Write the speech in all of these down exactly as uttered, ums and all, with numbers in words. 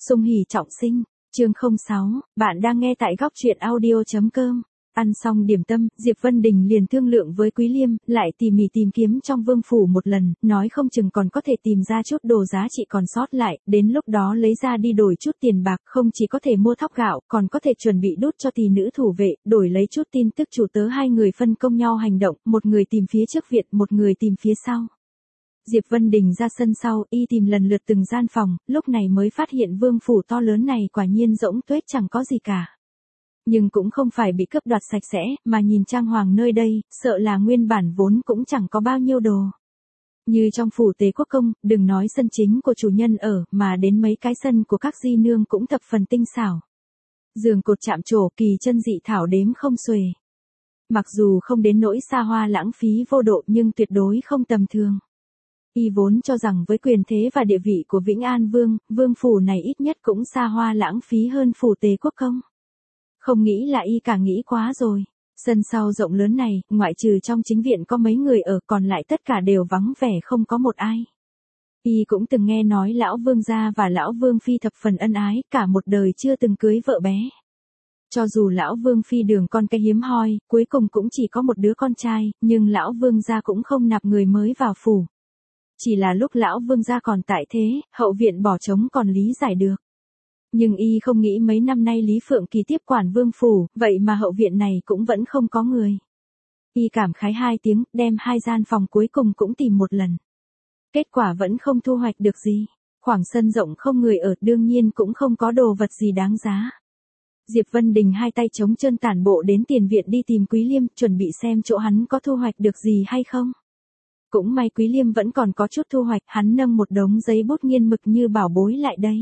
Sung hỉ trọng sinh, chương không sáu, bạn đang nghe tại góc truyện audio.com. Ăn xong điểm tâm, Diệp Vân Đình liền thương lượng với Quý Liêm, lại tỉ mỉ tìm kiếm trong vương phủ một lần, nói không chừng còn có thể tìm ra chút đồ giá trị còn sót lại, đến lúc đó lấy ra đi đổi chút tiền bạc, không chỉ có thể mua thóc gạo, còn có thể chuẩn bị đút cho tỷ nữ thủ vệ, đổi lấy chút tin tức chủ tớ hai người phân công nhau hành động, một người tìm phía trước viện, một người tìm phía sau. Diệp Vân Đình ra sân sau, y tìm lần lượt từng gian phòng, lúc này mới phát hiện vương phủ to lớn này quả nhiên rỗng tuếch chẳng có gì cả. Nhưng cũng không phải bị cướp đoạt sạch sẽ, mà nhìn trang hoàng nơi đây, sợ là nguyên bản vốn cũng chẳng có bao nhiêu đồ. Như trong phủ Tế Quốc Công, đừng nói sân chính của chủ nhân ở, mà đến mấy cái sân của các di nương cũng thập phần tinh xảo. Giường cột chạm trổ, kỳ chân dị thảo đếm không xuể. Mặc dù không đến nỗi xa hoa lãng phí vô độ nhưng tuyệt đối không tầm thường. Y vốn cho rằng với quyền thế và địa vị của Vĩnh An Vương, vương phủ này ít nhất cũng xa hoa lãng phí hơn phủ Tế Quốc Công. Không nghĩ là y cả nghĩ quá rồi. Sân sau rộng lớn này, ngoại trừ trong chính viện có mấy người ở, còn lại tất cả đều vắng vẻ không có một ai. Y cũng từng nghe nói lão vương gia và lão vương phi thập phần ân ái, cả một đời chưa từng cưới vợ bé. Cho dù lão vương phi đường con cái hiếm hoi, cuối cùng cũng chỉ có một đứa con trai, nhưng lão vương gia cũng không nạp người mới vào phủ. Chỉ là lúc lão vương gia còn tại thế, hậu viện bỏ trống còn lý giải được. Nhưng y không nghĩ mấy năm nay Lý Phượng Kỳ tiếp quản vương phủ, vậy mà hậu viện này cũng vẫn không có người. Y cảm khái hai tiếng, đem hai gian phòng cuối cùng cũng tìm một lần. Kết quả vẫn không thu hoạch được gì. Khoảng sân rộng không người ở, đương nhiên cũng không có đồ vật gì đáng giá. Diệp Vân Đình hai tay trống trơn tản bộ đến tiền viện đi tìm Quý Liêm, chuẩn bị xem chỗ hắn có thu hoạch được gì hay không. Cũng may Quý Liêm vẫn còn có chút thu hoạch, hắn nâng một đống giấy bút nghiên mực như bảo bối lại đây.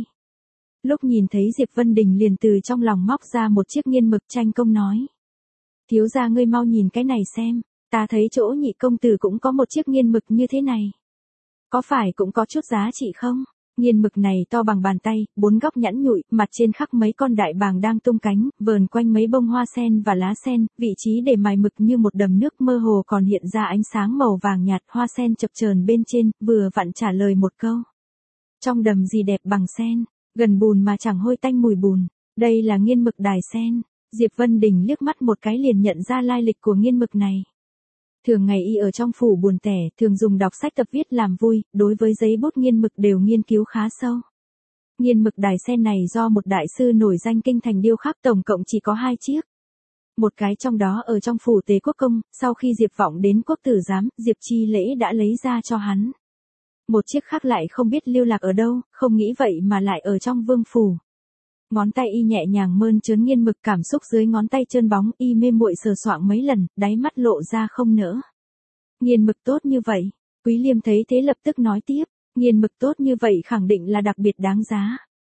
Lúc nhìn thấy Diệp Vân Đình liền từ trong lòng móc ra một chiếc nghiên mực tranh công nói. Thiếu gia ngươi mau nhìn cái này xem, ta thấy chỗ nhị công tử cũng có một chiếc nghiên mực như thế này. Có phải cũng có chút giá trị không? Nghiên mực này to bằng bàn tay, bốn góc nhẵn nhụi, mặt trên khắc mấy con đại bàng đang tung cánh, vờn quanh mấy bông hoa sen và lá sen, vị trí để mài mực như một đầm nước mơ hồ còn hiện ra ánh sáng màu vàng nhạt, hoa sen chập chờn bên trên, vừa vặn trả lời một câu. Trong đầm gì đẹp bằng sen, gần bùn mà chẳng hôi tanh mùi bùn, đây là nghiên mực đài sen. Diệp Vân Đình liếc mắt một cái liền nhận ra lai lịch của nghiên mực này. Thường ngày y ở trong phủ buồn tẻ, thường dùng đọc sách tập viết làm vui, đối với giấy bút nghiên mực đều nghiên cứu khá sâu. Nghiên mực đài sen này do một đại sư nổi danh kinh thành điêu khắc, tổng cộng chỉ có hai chiếc. Một cái trong đó ở trong phủ Tế Quốc Công, sau khi Diệp Vọng đến quốc tử giám, Diệp Chi Lễ đã lấy ra cho hắn. Một chiếc khác lại không biết lưu lạc ở đâu, không nghĩ vậy mà lại ở trong vương phủ. Ngón tay y nhẹ nhàng mơn trớn nghiên mực, cảm xúc dưới ngón tay trơn bóng, y mê muội sờ soạng mấy lần, đáy mắt lộ ra không nỡ. Nghiên mực tốt như vậy, Quý Liêm thấy thế lập tức nói tiếp, nghiên mực tốt như vậy khẳng định là đặc biệt đáng giá.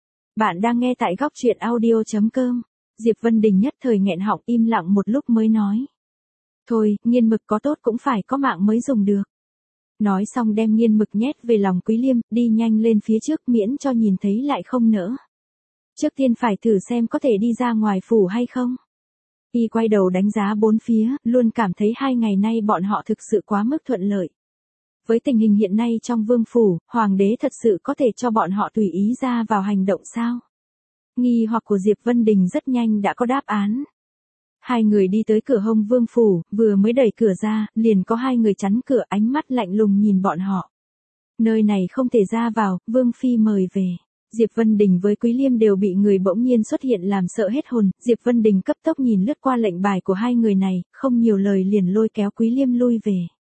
Bạn đang nghe tại góc truyện audio.com. Diệp Vân Đình nhất thời nghẹn họng im lặng một lúc mới nói. Thôi, nghiên mực có tốt cũng phải có mạng mới dùng được. Nói xong đem nghiên mực nhét về lòng Quý Liêm, đi nhanh lên phía trước miễn cho nhìn thấy lại không nỡ. Trước tiên phải thử xem có thể đi ra ngoài phủ hay không. Y quay đầu đánh giá bốn phía, luôn cảm thấy hai ngày nay bọn họ thực sự quá mức thuận lợi. Với tình hình hiện nay trong vương phủ, hoàng đế thật sự có thể cho bọn họ tùy ý ra vào hành động sao? Nghi hoặc của Diệp Vân Đình rất nhanh đã có đáp án. Hai người đi tới cửa hông vương phủ, vừa mới đẩy cửa ra, liền có hai người chắn cửa, ánh mắt lạnh lùng nhìn bọn họ. Nơi này không thể ra vào, vương phi mời về. Diệp Vân Đình với Quý Liêm đều bị người bỗng nhiên xuất hiện làm sợ hết hồn, Diệp Vân Đình cấp tốc nhìn lướt qua lệnh bài của hai người này, không nhiều lời liền lôi kéo Quý Liêm lui về.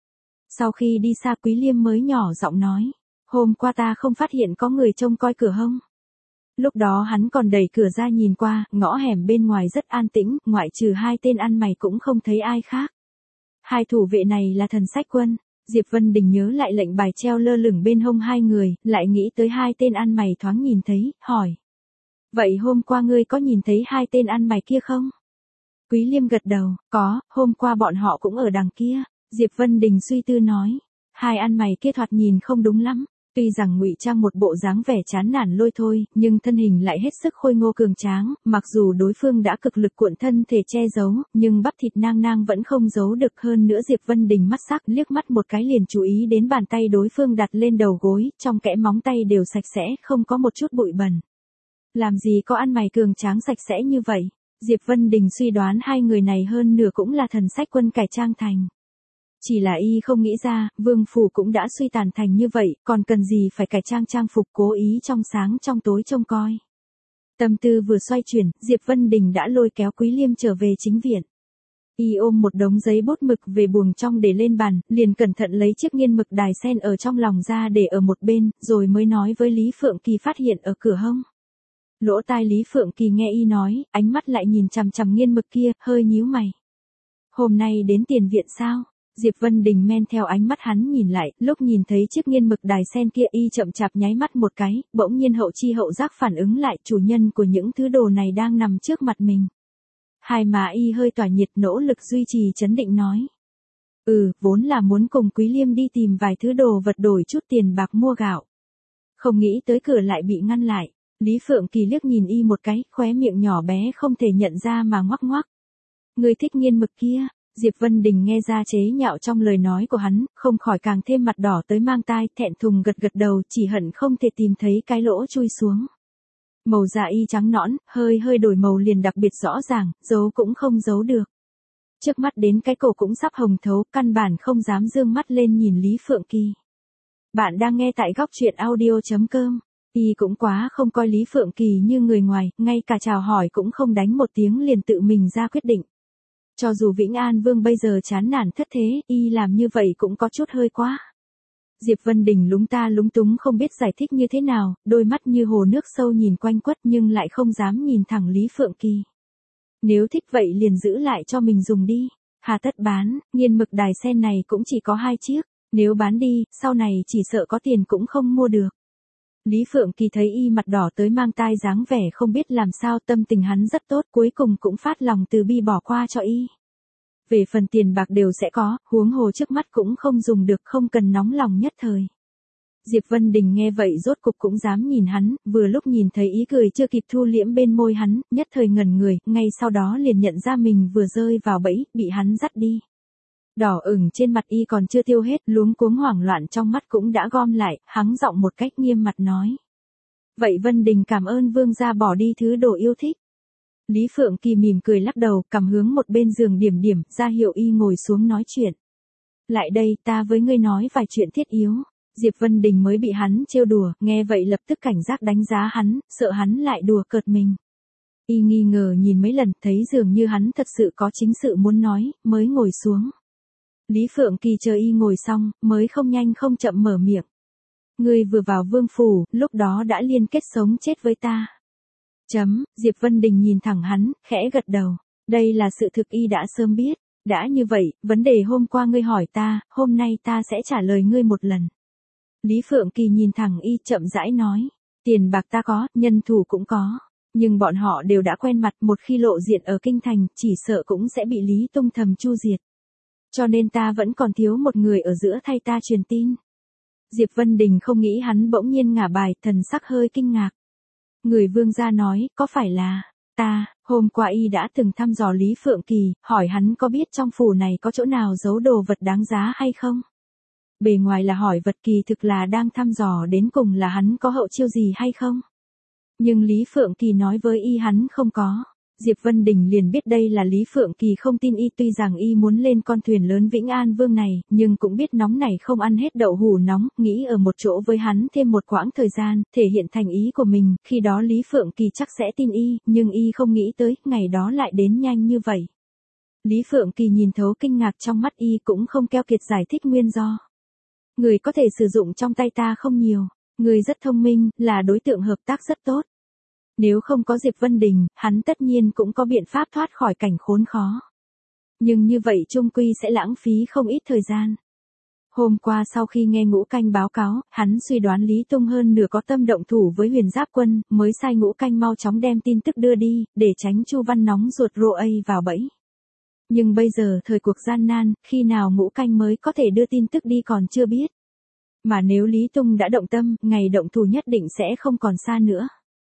Sau khi đi xa Quý Liêm mới nhỏ giọng nói, hôm qua ta không phát hiện có người trông coi cửa hông. Lúc đó hắn còn đẩy cửa ra nhìn qua, ngõ hẻm bên ngoài rất an tĩnh, ngoại trừ hai tên ăn mày cũng không thấy ai khác. Hai thủ vệ này là Thần Sách Quân. Diệp Vân Đình nhớ lại lệnh bài treo lơ lửng bên hông hai người, lại nghĩ tới hai tên ăn mày thoáng nhìn thấy, hỏi. Vậy hôm qua ngươi có nhìn thấy hai tên ăn mày kia không? Quý Liêm gật đầu, có, hôm qua bọn họ cũng ở đằng kia. Diệp Vân Đình suy tư nói, hai ăn mày kia thoạt nhìn không đúng lắm. Tuy rằng ngụy trang một bộ dáng vẻ chán nản lôi thôi, nhưng thân hình lại hết sức khôi ngô cường tráng, mặc dù đối phương đã cực lực cuộn thân thể che giấu, nhưng bắp thịt nang nang vẫn không giấu được. Hơn nữa Diệp Vân Đình mắt sắc, liếc mắt một cái liền chú ý đến bàn tay đối phương đặt lên đầu gối, trong kẽ móng tay đều sạch sẽ, không có một chút bụi bẩn. Làm gì có ăn mày cường tráng sạch sẽ như vậy. Diệp Vân Đình suy đoán hai người này hơn nửa cũng là thần sách quân cải trang thành. Chỉ là y không nghĩ ra, vương phủ cũng đã suy tàn thành như vậy, còn cần gì phải cải trang trang phục cố ý trong sáng trong tối trông coi. Tâm tư vừa xoay chuyển, Diệp Vân Đình đã lôi kéo Quý Liêm trở về chính viện. Y ôm một đống giấy bút mực về buồng trong để lên bàn, liền cẩn thận lấy chiếc nghiên mực đài sen ở trong lòng ra để ở một bên, rồi mới nói với Lý Phượng Kỳ phát hiện ở cửa hông. Lỗ tai Lý Phượng Kỳ nghe y nói, ánh mắt lại nhìn chằm chằm nghiên mực kia, hơi nhíu mày. Hôm nay đến tiền viện sao? Diệp Vân Đình men theo ánh mắt hắn nhìn lại, lúc nhìn thấy chiếc nghiên mực đài sen kia y chậm chạp nháy mắt một cái, bỗng nhiên hậu chi hậu giác phản ứng lại chủ nhân của những thứ đồ này đang nằm trước mặt mình. Hai má y hơi tỏa nhiệt nỗ lực duy trì trấn định nói. Ừ, vốn là muốn cùng Quý Liêm đi tìm vài thứ đồ vật đổi chút tiền bạc mua gạo. Không nghĩ tới cửa lại bị ngăn lại. Lý Phượng Kỳ liếc nhìn y một cái, khóe miệng nhỏ bé không thể nhận ra mà ngoắc ngoắc. Người thích nghiên mực kia. Diệp Vân Đình nghe ra chế nhạo trong lời nói của hắn, không khỏi càng thêm mặt đỏ tới mang tai, thẹn thùng gật gật đầu, chỉ hận không thể tìm thấy cái lỗ chui xuống. Màu da y trắng nõn, hơi hơi đổi màu liền đặc biệt rõ ràng, giấu cũng không giấu được. Trước mắt đến cái cổ cũng sắp hồng thấu, căn bản không dám dương mắt lên nhìn Lý Phượng Kỳ. Bạn đang nghe tại góc truyện audio chấm com. Y cũng quá không coi Lý Phượng Kỳ như người ngoài, ngay cả chào hỏi cũng không đánh một tiếng liền tự mình ra quyết định. Cho dù Vĩnh An Vương bây giờ chán nản thất thế, y làm như vậy cũng có chút hơi quá. Diệp Vân Đình lúng ta lúng túng không biết giải thích như thế nào, đôi mắt như hồ nước sâu nhìn quanh quất nhưng lại không dám nhìn thẳng Lý Phượng Kỳ. Nếu thích vậy liền giữ lại cho mình dùng đi. Hà tất bán, nghiên mực đài sen này cũng chỉ có hai chiếc, nếu bán đi, sau này chỉ sợ có tiền cũng không mua được. Lý Phượng Kỳ thấy y mặt đỏ tới mang tai dáng vẻ không biết làm sao, tâm tình hắn rất tốt, cuối cùng cũng phát lòng từ bi bỏ qua cho y. Về phần tiền bạc đều sẽ có, huống hồ trước mắt cũng không dùng được, không cần nóng lòng nhất thời. Diệp Vân Đình nghe vậy rốt cục cũng dám nhìn hắn, vừa lúc nhìn thấy ý cười chưa kịp thu liễm bên môi hắn, nhất thời ngẩn người, ngay sau đó liền nhận ra mình vừa rơi vào bẫy, bị hắn dắt đi. Đỏ ửng trên mặt y còn chưa tiêu hết, luống cuống hoảng loạn trong mắt cũng đã gom lại, hắng giọng một cách nghiêm mặt nói. Vậy Vân Đình cảm ơn vương gia bỏ đi thứ đồ yêu thích. Lý Phượng Kỳ mỉm cười lắc đầu, cầm hướng một bên giường điểm điểm, ra hiệu y ngồi xuống nói chuyện. Lại đây, ta với ngươi nói vài chuyện thiết yếu. Diệp Vân Đình mới bị hắn trêu đùa, nghe vậy lập tức cảnh giác đánh giá hắn, sợ hắn lại đùa cợt mình. Y nghi ngờ nhìn mấy lần, thấy dường như hắn thật sự có chính sự muốn nói, mới ngồi xuống. Lý Phượng Kỳ chờ y ngồi xong, mới không nhanh không chậm mở miệng. Ngươi vừa vào vương phủ, lúc đó đã liên kết sống chết với ta. Chấm, Diệp Vân Đình nhìn thẳng hắn, khẽ gật đầu. Đây là sự thực y đã sớm biết. Đã như vậy, vấn đề hôm qua ngươi hỏi ta, hôm nay ta sẽ trả lời ngươi một lần. Lý Phượng Kỳ nhìn thẳng y chậm rãi nói. Tiền bạc ta có, nhân thủ cũng có. Nhưng bọn họ đều đã quen mặt, một khi lộ diện ở kinh thành, chỉ sợ cũng sẽ bị Lý Tung thầm chu diệt. Cho nên ta vẫn còn thiếu một người ở giữa thay ta truyền tin. Diệp Vân Đình không nghĩ hắn bỗng nhiên ngả bài, thần sắc hơi kinh ngạc. Người vương gia nói, có phải là, ta, hôm qua y đã từng thăm dò Lý Phượng Kỳ, hỏi hắn có biết trong phủ này có chỗ nào giấu đồ vật đáng giá hay không? Bề ngoài là hỏi vật, kỳ thực là đang thăm dò đến cùng là hắn có hậu chiêu gì hay không? Nhưng Lý Phượng Kỳ nói với y hắn không có. Diệp Vân Đình liền biết đây là Lý Phượng Kỳ không tin y, tuy rằng y muốn lên con thuyền lớn Vĩnh An Vương này, nhưng cũng biết nóng này không ăn hết đậu hủ nóng, nghĩ ở một chỗ với hắn thêm một quãng thời gian, thể hiện thành ý của mình, khi đó Lý Phượng Kỳ chắc sẽ tin y, nhưng y không nghĩ tới, ngày đó lại đến nhanh như vậy. Lý Phượng Kỳ nhìn thấu kinh ngạc trong mắt y cũng không keo kiệt giải thích nguyên do. Người có thể sử dụng trong tay ta không nhiều, người rất thông minh, là đối tượng hợp tác rất tốt. Nếu không có Diệp Vân Đình, hắn tất nhiên cũng có biện pháp thoát khỏi cảnh khốn khó. Nhưng như vậy chung quy sẽ lãng phí không ít thời gian. Hôm qua sau khi nghe Ngũ Canh báo cáo, hắn suy đoán Lý Tung hơn nửa có tâm động thủ với Huyền Giáp Quân, mới sai Ngũ Canh mau chóng đem tin tức đưa đi, để tránh Chu Văn nóng ruột rô ây vào bẫy. Nhưng bây giờ thời cuộc gian nan, khi nào Ngũ Canh mới có thể đưa tin tức đi còn chưa biết. Mà nếu Lý Tung đã động tâm, ngày động thủ nhất định sẽ không còn xa nữa.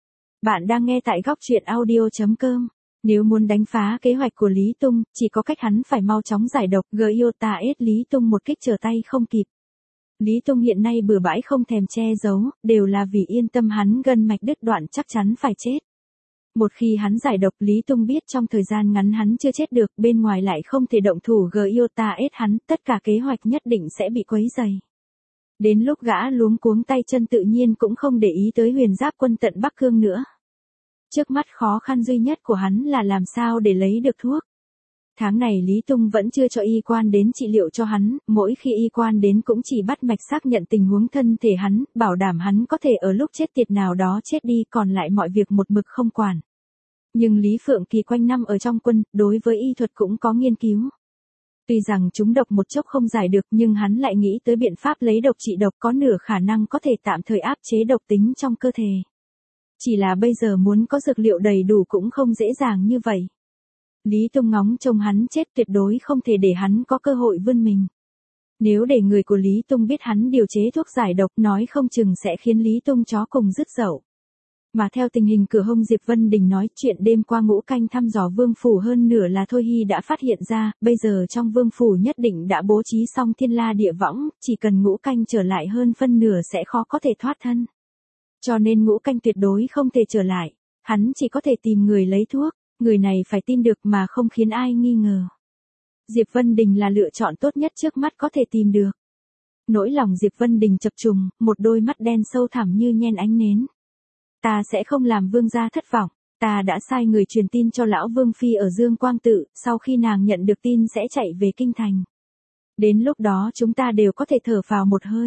Bạn đang nghe tại góc truyện audio chấm com. Nếu muốn đánh phá kế hoạch của Lý Tung, chỉ có cách hắn phải mau chóng giải độc, Giota ết Lý Tung một kích trở tay không kịp. Lý Tung hiện nay bừa bãi không thèm che giấu, đều là vì yên tâm hắn gân mạch đứt đoạn chắc chắn phải chết. Một khi hắn giải độc, Lý Tung biết trong thời gian ngắn hắn chưa chết được, bên ngoài lại không thể động thủ gờ iota ết hắn, tất cả kế hoạch nhất định sẽ bị quấy dày. Đến lúc gã luống cuống tay chân tự nhiên cũng không để ý tới Huyền Giáp quân tận Bắc Cương nữa. Trước mắt khó khăn duy nhất của hắn là làm sao để lấy được thuốc. Tháng này Lý Tung vẫn chưa cho y quan đến trị liệu cho hắn, mỗi khi y quan đến cũng chỉ bắt mạch xác nhận tình huống thân thể hắn, bảo đảm hắn có thể ở lúc chết tiệt nào đó chết đi, còn lại mọi việc một mực không quản. Nhưng Lý Phượng Kỳ quanh năm ở trong quân, đối với y thuật cũng có nghiên cứu. Tuy rằng chúng độc một chốc không giải được, nhưng hắn lại nghĩ tới biện pháp lấy độc trị độc, có nửa khả năng có thể tạm thời áp chế độc tính trong cơ thể. Chỉ là bây giờ muốn có dược liệu đầy đủ cũng không dễ dàng như vậy. Lý Tung ngóng trông hắn chết, tuyệt đối không thể để hắn có cơ hội vươn mình. Nếu để người của Lý Tung biết hắn điều chế thuốc giải độc, nói không chừng sẽ khiến Lý Tung chó cùng dứt dậu. Mà theo tình hình cửa hông, Diệp Vân Đình nói chuyện đêm qua ngũ canh thăm dò vương phủ hơn nửa là Thôi Hy đã phát hiện ra, bây giờ trong vương phủ nhất định đã bố trí xong thiên la địa võng, chỉ cần ngũ canh trở lại hơn phân nửa sẽ khó có thể thoát thân. Cho nên ngũ canh tuyệt đối không thể trở lại, hắn chỉ có thể tìm người lấy thuốc, người này phải tin được mà không khiến ai nghi ngờ. Diệp Vân Đình là lựa chọn tốt nhất trước mắt có thể tìm được. Nỗi lòng Diệp Vân Đình chập trùng, một đôi mắt đen sâu thẳm như nhen ánh nến. Ta sẽ không làm vương gia thất vọng, ta đã sai người truyền tin cho lão vương phi ở Dương Quang Tự, sau khi nàng nhận được tin sẽ chạy về kinh thành. Đến lúc đó chúng ta đều có thể thở phào một hơi.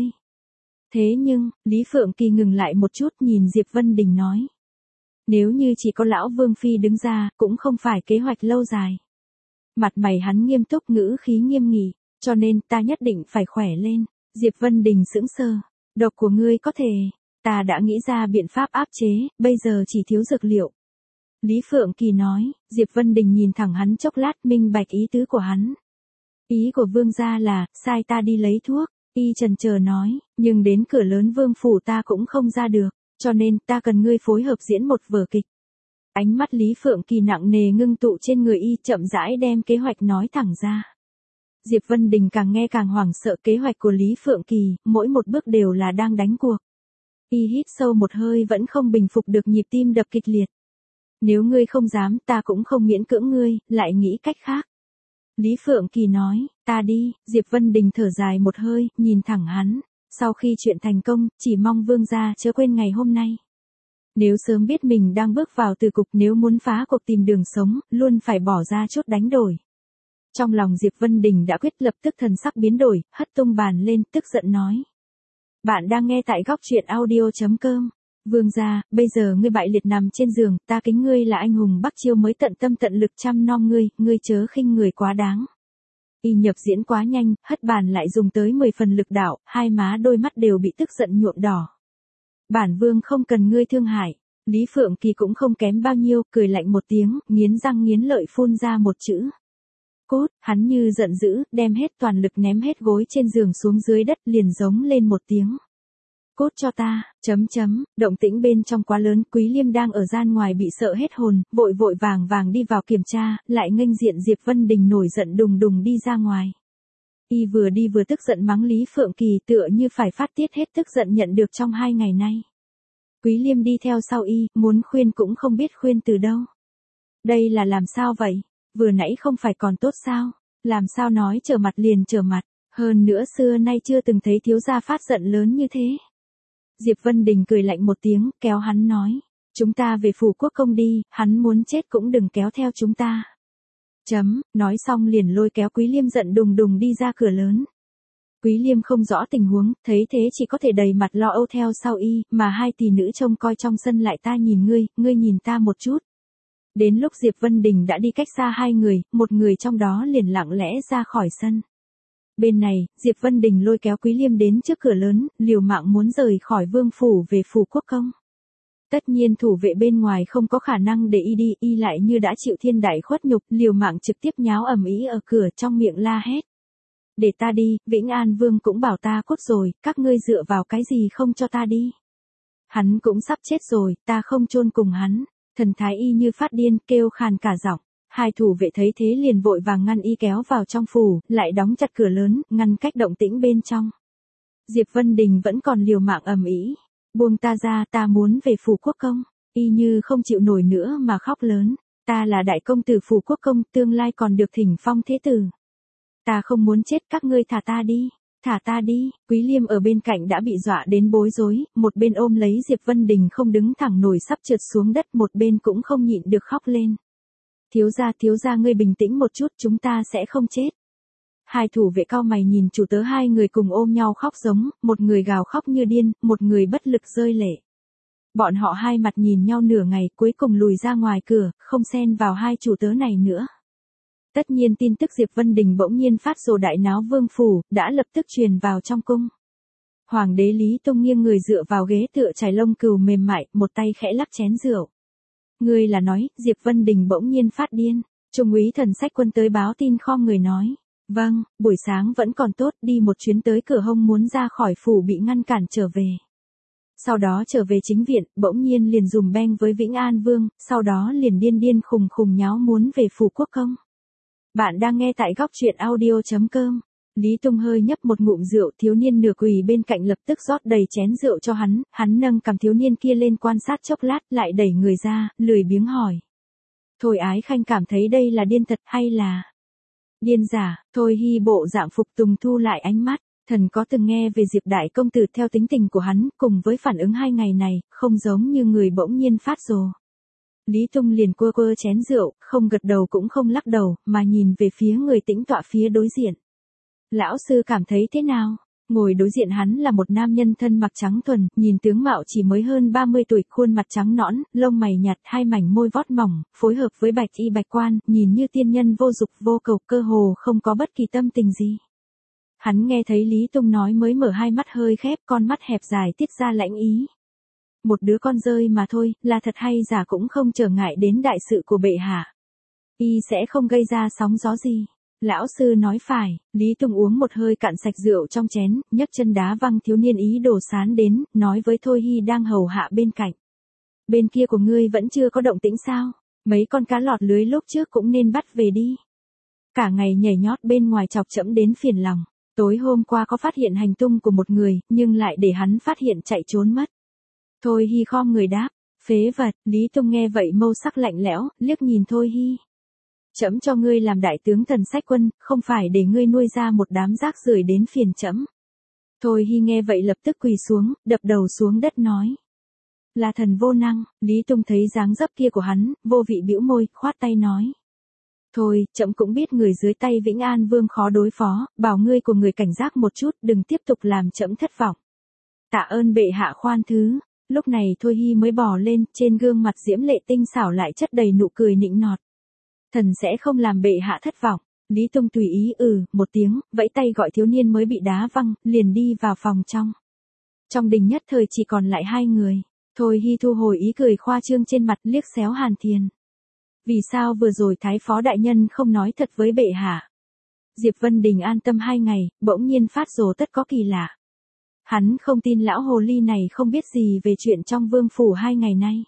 Thế nhưng, Lý Phượng Kỳ ngừng lại một chút nhìn Diệp Vân Đình nói. Nếu như chỉ có lão vương phi đứng ra, cũng không phải kế hoạch lâu dài. Mặt mày hắn nghiêm túc, ngữ khí nghiêm nghị, cho nên ta nhất định phải khỏe lên. Diệp Vân Đình sững sờ, độc của ngươi có thể, ta đã nghĩ ra biện pháp áp chế, bây giờ chỉ thiếu dược liệu. Lý Phượng Kỳ nói, Diệp Vân Đình nhìn thẳng hắn chốc lát, minh bạch ý tứ của hắn. Ý của vương gia là, sai ta đi lấy thuốc, y chần chờ nói, nhưng đến cửa lớn vương phủ ta cũng không ra được, cho nên ta cần ngươi phối hợp diễn một vở kịch. Ánh mắt Lý Phượng Kỳ nặng nề ngưng tụ trên người y, chậm rãi đem kế hoạch nói thẳng ra. Diệp Vân Đình càng nghe càng hoảng sợ, kế hoạch của Lý Phượng Kỳ, mỗi một bước đều là đang đánh cuộc. Y hít sâu một hơi vẫn không bình phục được nhịp tim đập kịch liệt. Nếu ngươi không dám, ta cũng không miễn cưỡng ngươi, lại nghĩ cách khác. Lý Phượng Kỳ nói, ta đi. Diệp Vân Đình thở dài một hơi, nhìn thẳng hắn. Sau khi chuyện thành công, chỉ mong vương gia chớ quên ngày hôm nay. Nếu sớm biết mình đang bước vào tử cục, nếu muốn phá cuộc tìm đường sống, luôn phải bỏ ra chút đánh đổi. Trong lòng Diệp Vân Đình đã quyết, lập tức thần sắc biến đổi, hất tung bàn lên, tức giận nói. Bạn đang nghe tại góc truyện audio chấm com. Vương gia, bây giờ ngươi bại liệt nằm trên giường, ta kính ngươi là anh hùng Bắc Chiêu mới tận tâm tận lực chăm nom ngươi, ngươi chớ khinh người quá đáng. Y nhập diễn quá nhanh, hất bàn lại dùng tới mười phần lực đạo, hai má đôi mắt đều bị tức giận nhuộm đỏ. Bản vương không cần ngươi thương hại. Lý Phượng Kỳ cũng không kém bao nhiêu, cười lạnh một tiếng, nghiến răng nghiến lợi phun ra một chữ. Cốt, hắn như giận dữ, đem hết toàn lực ném hết gối trên giường xuống dưới đất, liền giống lên một tiếng. Cốt cho ta, chấm chấm, động tĩnh bên trong quá lớn, Quý Liêm đang ở gian ngoài bị sợ hết hồn, vội vội vàng vàng đi vào kiểm tra, lại nghênh diện Diệp Vân Đình nổi giận đùng đùng đi ra ngoài. Y vừa đi vừa tức giận mắng Lý Phượng Kỳ, tựa như phải phát tiết hết tức giận nhận được trong hai ngày nay. Quý Liêm đi theo sau y, muốn khuyên cũng không biết khuyên từ đâu. Đây là làm sao vậy? Vừa nãy không phải còn tốt sao? Làm sao nói trở mặt liền trở mặt, hơn nữa xưa nay chưa từng thấy thiếu gia phát giận lớn như thế. Diệp Vân Đình cười lạnh một tiếng, kéo hắn nói, chúng ta về phủ quốc công đi, hắn muốn chết cũng đừng kéo theo chúng ta. Chấm, nói xong liền lôi kéo Quý Liêm giận đùng đùng đi ra cửa lớn. Quý Liêm không rõ tình huống, thấy thế chỉ có thể đầy mặt lo âu theo sau y, mà hai tỷ nữ trông coi trong sân lại ta nhìn ngươi, ngươi nhìn ta một chút. Đến lúc Diệp Vân Đình đã đi cách xa hai người, một người trong đó liền lặng lẽ ra khỏi sân. Bên này, Diệp Vân Đình lôi kéo Quý Liêm đến trước cửa lớn, liều mạng muốn rời khỏi vương phủ về phủ quốc công. Tất nhiên thủ vệ bên ngoài không có khả năng để y đi, y lại như đã chịu thiên đại khuất nhục, liều mạng trực tiếp nháo ầm ĩ ở cửa, trong miệng la hét. Để ta đi, Vĩnh An Vương cũng bảo ta cốt rồi, các ngươi dựa vào cái gì không cho ta đi. Hắn cũng sắp chết rồi, ta không chôn cùng hắn. Thần thái y như phát điên, kêu khàn cả giọng. Hai thủ vệ thấy thế liền vội vàng ngăn y kéo vào trong phủ, lại đóng chặt cửa lớn, ngăn cách động tĩnh bên trong. Diệp Vân Đình vẫn còn liều mạng ầm ĩ, buông ta ra, ta muốn về phủ quốc công, y như không chịu nổi nữa mà khóc lớn, ta là đại công tử phủ quốc công, tương lai còn được thỉnh phong thế tử. Ta không muốn chết, các ngươi thả ta đi, thả ta đi. Quý Liêm ở bên cạnh đã bị dọa đến bối rối, một bên ôm lấy Diệp Vân Đình không đứng thẳng nổi sắp trượt xuống đất, một bên cũng không nhịn được khóc lên. Thiếu gia, thiếu gia ngươi bình tĩnh một chút, chúng ta sẽ không chết. Hai thủ vệ cao mày nhìn chủ tớ hai người cùng ôm nhau khóc giống, một người gào khóc như điên, một người bất lực rơi lệ. Bọn họ hai mặt nhìn nhau nửa ngày, cuối cùng lùi ra ngoài cửa, không xen vào hai chủ tớ này nữa. Tất nhiên tin tức Diệp Vân Đình bỗng nhiên phát rồ đại náo vương phủ, đã lập tức truyền vào trong cung. Hoàng đế Lý Tông nghiêng người dựa vào ghế tựa trải lông cừu mềm mại, một tay khẽ lắc chén rượu. Ngươi là nói, Diệp Vân Đình bỗng nhiên phát điên. Trung úy Thần Sách Quân tới báo tin khom người nói. Vâng, buổi sáng vẫn còn tốt, đi một chuyến tới cửa hông muốn ra khỏi phủ bị ngăn cản trở về. Sau đó trở về chính viện, bỗng nhiên liền dùm beng với Vĩnh An Vương, sau đó liền điên điên khùng khùng nháo muốn về phủ quốc công. Bạn đang nghe tại góc truyện audio chấm com. Lý Tung hơi nhấp một ngụm rượu, thiếu niên nửa quỳ bên cạnh lập tức rót đầy chén rượu cho hắn, hắn nâng cầm thiếu niên kia lên quan sát chốc lát, lại đẩy người ra, lười biếng hỏi. Thôi Ái Khanh cảm thấy đây là điên thật hay là điên giả? Thôi Hy bộ dạng phục tùng thu lại ánh mắt, thần có từng nghe về Diệp đại công tử, theo tính tình của hắn, cùng với phản ứng hai ngày này, không giống như người bỗng nhiên phát rồ. Lý Tung liền quơ quơ chén rượu, không gật đầu cũng không lắc đầu, mà nhìn về phía người tĩnh tọa phía đối diện. Lão sư cảm thấy thế nào? Ngồi đối diện hắn là một nam nhân thân mặc trắng thuần, nhìn tướng mạo chỉ mới hơn ba mươi tuổi, khuôn mặt trắng nõn, lông mày nhạt, hai mảnh môi vót mỏng, phối hợp với bạch y bạch quan, nhìn như tiên nhân vô dục vô cầu, cơ hồ không có bất kỳ tâm tình gì. Hắn nghe thấy Lý Tung nói mới mở hai mắt hơi khép, con mắt hẹp dài tiết ra lãnh ý. Một đứa con rơi mà thôi, là thật hay giả cũng không trở ngại đến đại sự của bệ hạ. Y sẽ không gây ra sóng gió gì. Lão sư nói phải. Lý Tung uống một hơi cạn sạch rượu trong chén, nhấc chân đá văng thiếu niên ý đồ sán đến, nói với Thôi Hy đang hầu hạ bên cạnh. Bên kia của ngươi vẫn chưa có động tĩnh sao? Mấy con cá lọt lưới lúc trước cũng nên bắt về đi. Cả ngày nhảy nhót bên ngoài chọc chẫm đến phiền lòng. Tối hôm qua có phát hiện hành tung của một người, nhưng lại để hắn phát hiện chạy trốn mất. Thôi Hy khom người đáp, phế vật. Lý Tung nghe vậy mâu sắc lạnh lẽo, liếc nhìn Thôi Hy. Trẫm cho ngươi làm đại tướng Thần Sách Quân, không phải để ngươi nuôi ra một đám rác rưởi đến phiền trẫm. Thôi Hy nghe vậy lập tức quỳ xuống, đập đầu xuống đất nói. Là thần vô năng. Lý Tung thấy dáng dấp kia của hắn, vô vị bĩu môi, khoát tay nói. Thôi, trẫm cũng biết người dưới tay Vĩnh An Vương khó đối phó, bảo ngươi của người cảnh giác một chút, đừng tiếp tục làm trẫm thất vọng. Tạ ơn bệ hạ khoan thứ. Lúc này Thôi Hy mới bò lên, trên gương mặt diễm lệ tinh xảo lại chất đầy nụ cười nịnh nọt. Thần sẽ không làm bệ hạ thất vọng. Lý Tung tùy ý ừ, một tiếng, vẫy tay gọi thiếu niên mới bị đá văng, liền đi vào phòng trong. Trong đình nhất thời chỉ còn lại hai người. Thôi Hy thu hồi ý cười khoa trương trên mặt, liếc xéo Hàn Thiền. Vì sao vừa rồi Thái Phó Đại Nhân không nói thật với bệ hạ? Diệp Vân Đình an tâm hai ngày, bỗng nhiên phát rồ tất có kỳ lạ. Hắn không tin lão hồ ly này không biết gì về chuyện trong vương phủ hai ngày nay.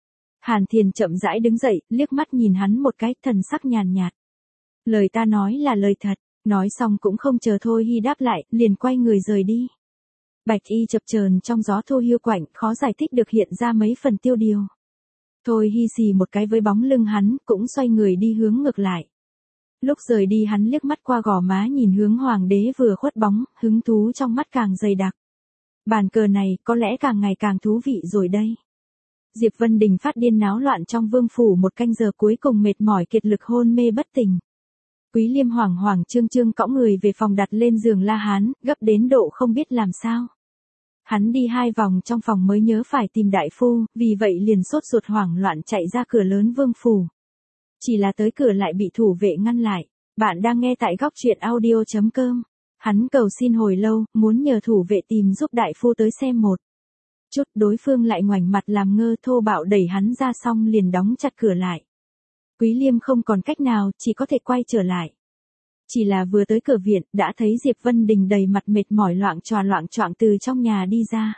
Hàn Thiền chậm rãi đứng dậy, liếc mắt nhìn hắn một cái, thần sắc nhàn nhạt. Lời ta nói là lời thật. Nói xong cũng không chờ Thôi Hy đáp lại, liền quay người rời đi. Bạch y chập chờn trong gió thu hiu quạnh, khó giải thích được hiện ra mấy phần tiêu điều. Thôi Hy xì một cái với bóng lưng hắn, cũng xoay người đi hướng ngược lại. Lúc rời đi hắn liếc mắt qua gò má nhìn hướng hoàng đế vừa khuất bóng, hứng thú trong mắt càng dày đặc. Bàn cờ này có lẽ càng ngày càng thú vị rồi đây. Diệp Vân Đình phát điên náo loạn trong vương phủ một canh giờ, cuối cùng mệt mỏi kiệt lực hôn mê bất tỉnh. Quý Liêm hoảng hoảng trương trương cõng người về phòng đặt lên giường La Hán, gấp đến độ không biết làm sao. Hắn đi hai vòng trong phòng mới nhớ phải tìm đại phu, vì vậy liền sốt ruột hoảng loạn chạy ra cửa lớn vương phủ. Chỉ là tới cửa lại bị thủ vệ ngăn lại. Bạn đang nghe tại góc truyện audio chấm com. Hắn cầu xin hồi lâu, muốn nhờ thủ vệ tìm giúp đại phu tới xem một chút, đối phương lại ngoảnh mặt làm ngơ, thô bạo đẩy hắn ra xong liền đóng chặt cửa lại. Quý Liêm không còn cách nào, chỉ có thể quay trở lại. Chỉ là vừa tới cửa viện, đã thấy Diệp Vân Đình đầy mặt mệt mỏi loạng choạng loạng choạng từ trong nhà đi ra.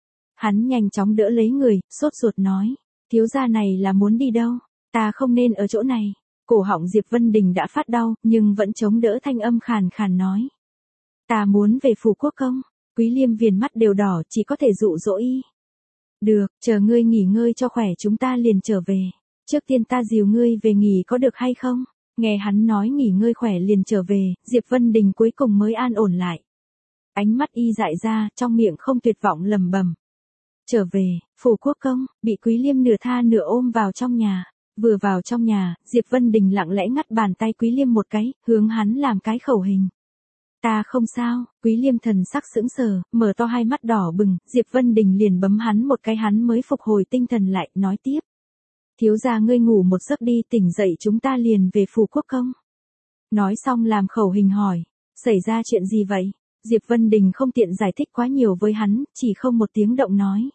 Hắn nhanh chóng đỡ lấy người, sốt ruột nói, thiếu gia này là muốn đi đâu, ta không nên ở chỗ này. Cổ họng Diệp Vân Đình đã phát đau, nhưng vẫn chống đỡ thanh âm khàn khàn nói. Ta muốn về phủ quốc công. Quý Liêm viền mắt đều đỏ, chỉ có thể dụ dỗ y. Được, chờ ngươi nghỉ ngơi cho khỏe chúng ta liền trở về. Trước tiên ta dìu ngươi về nghỉ có được hay không? Nghe hắn nói nghỉ ngơi khỏe liền trở về, Diệp Vân Đình cuối cùng mới an ổn lại. Ánh mắt y dại ra, trong miệng không tuyệt vọng lầm bầm. Trở về, phủ quốc công, bị Quý Liêm nửa tha nửa ôm vào trong nhà. Vừa vào trong nhà, Diệp Vân Đình lặng lẽ ngắt bàn tay Quý Liêm một cái, hướng hắn làm cái khẩu hình. Ta không sao, Quý Liêm thần sắc sững sờ, mở to hai mắt đỏ bừng, Diệp Vân Đình liền bấm hắn một cái hắn mới phục hồi tinh thần lại, nói tiếp. Thiếu gia ngươi ngủ một giấc đi, tỉnh dậy chúng ta liền về phủ quốc công. Nói xong làm khẩu hình hỏi, xảy ra chuyện gì vậy? Diệp Vân Đình không tiện giải thích quá nhiều với hắn, chỉ không một tiếng động nói.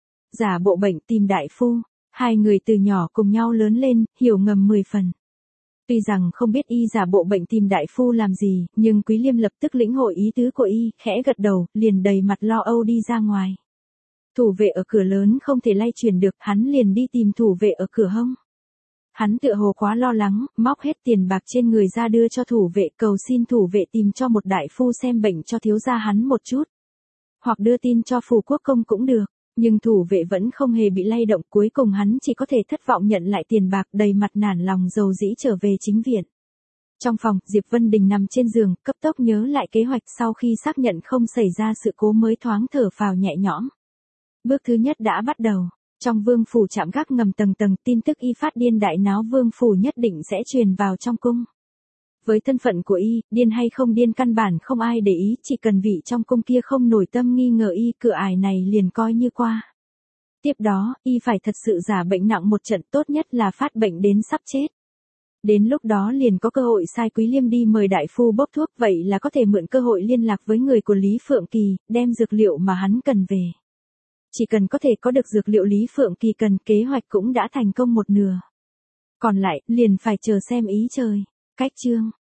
Giả bộ bệnh tìm đại phu, hai người từ nhỏ cùng nhau lớn lên, hiểu ngầm mười phần. Tuy rằng không biết y giả bộ bệnh tìm đại phu làm gì, nhưng Quý Liêm lập tức lĩnh hội ý tứ của y, khẽ gật đầu, liền đầy mặt lo âu đi ra ngoài. Thủ vệ ở cửa lớn không thể lay chuyển được, hắn liền đi tìm thủ vệ ở cửa hông. Hắn tựa hồ quá lo lắng, móc hết tiền bạc trên người ra đưa cho thủ vệ, cầu xin thủ vệ tìm cho một đại phu xem bệnh cho thiếu gia hắn một chút. Hoặc đưa tin cho phủ quốc công cũng được, nhưng thủ vệ vẫn không hề bị lay động, cuối cùng hắn chỉ có thể thất vọng nhận lại tiền bạc, đầy mặt nản lòng dầu dĩ trở về chính viện. Trong phòng, Diệp Vân Đình nằm trên giường, cấp tốc nhớ lại kế hoạch, sau khi xác nhận không xảy ra sự cố mới thoáng thở phào nhẹ nhõm. Bước thứ nhất đã bắt đầu. Trong vương phủ chạm gác ngầm tầng tầng, tin tức y phát điên đại náo vương phủ nhất định sẽ truyền vào trong cung. Với thân phận của y, điên hay không điên căn bản không ai để ý, chỉ cần vị trong cung kia không nổi tâm nghi ngờ y, cửa ải này liền coi như qua. Tiếp đó, y phải thật sự giả bệnh nặng một trận, tốt nhất là phát bệnh đến sắp chết. Đến lúc đó liền có cơ hội sai Quý Liêm đi mời đại phu bốc thuốc, vậy là có thể mượn cơ hội liên lạc với người của Lý Phượng Kỳ, đem dược liệu mà hắn cần về. Chỉ cần có thể có được dược liệu Lý Phượng Kỳ cần, kế hoạch cũng đã thành công một nửa. Còn lại, liền phải chờ xem ý trời. Cách chương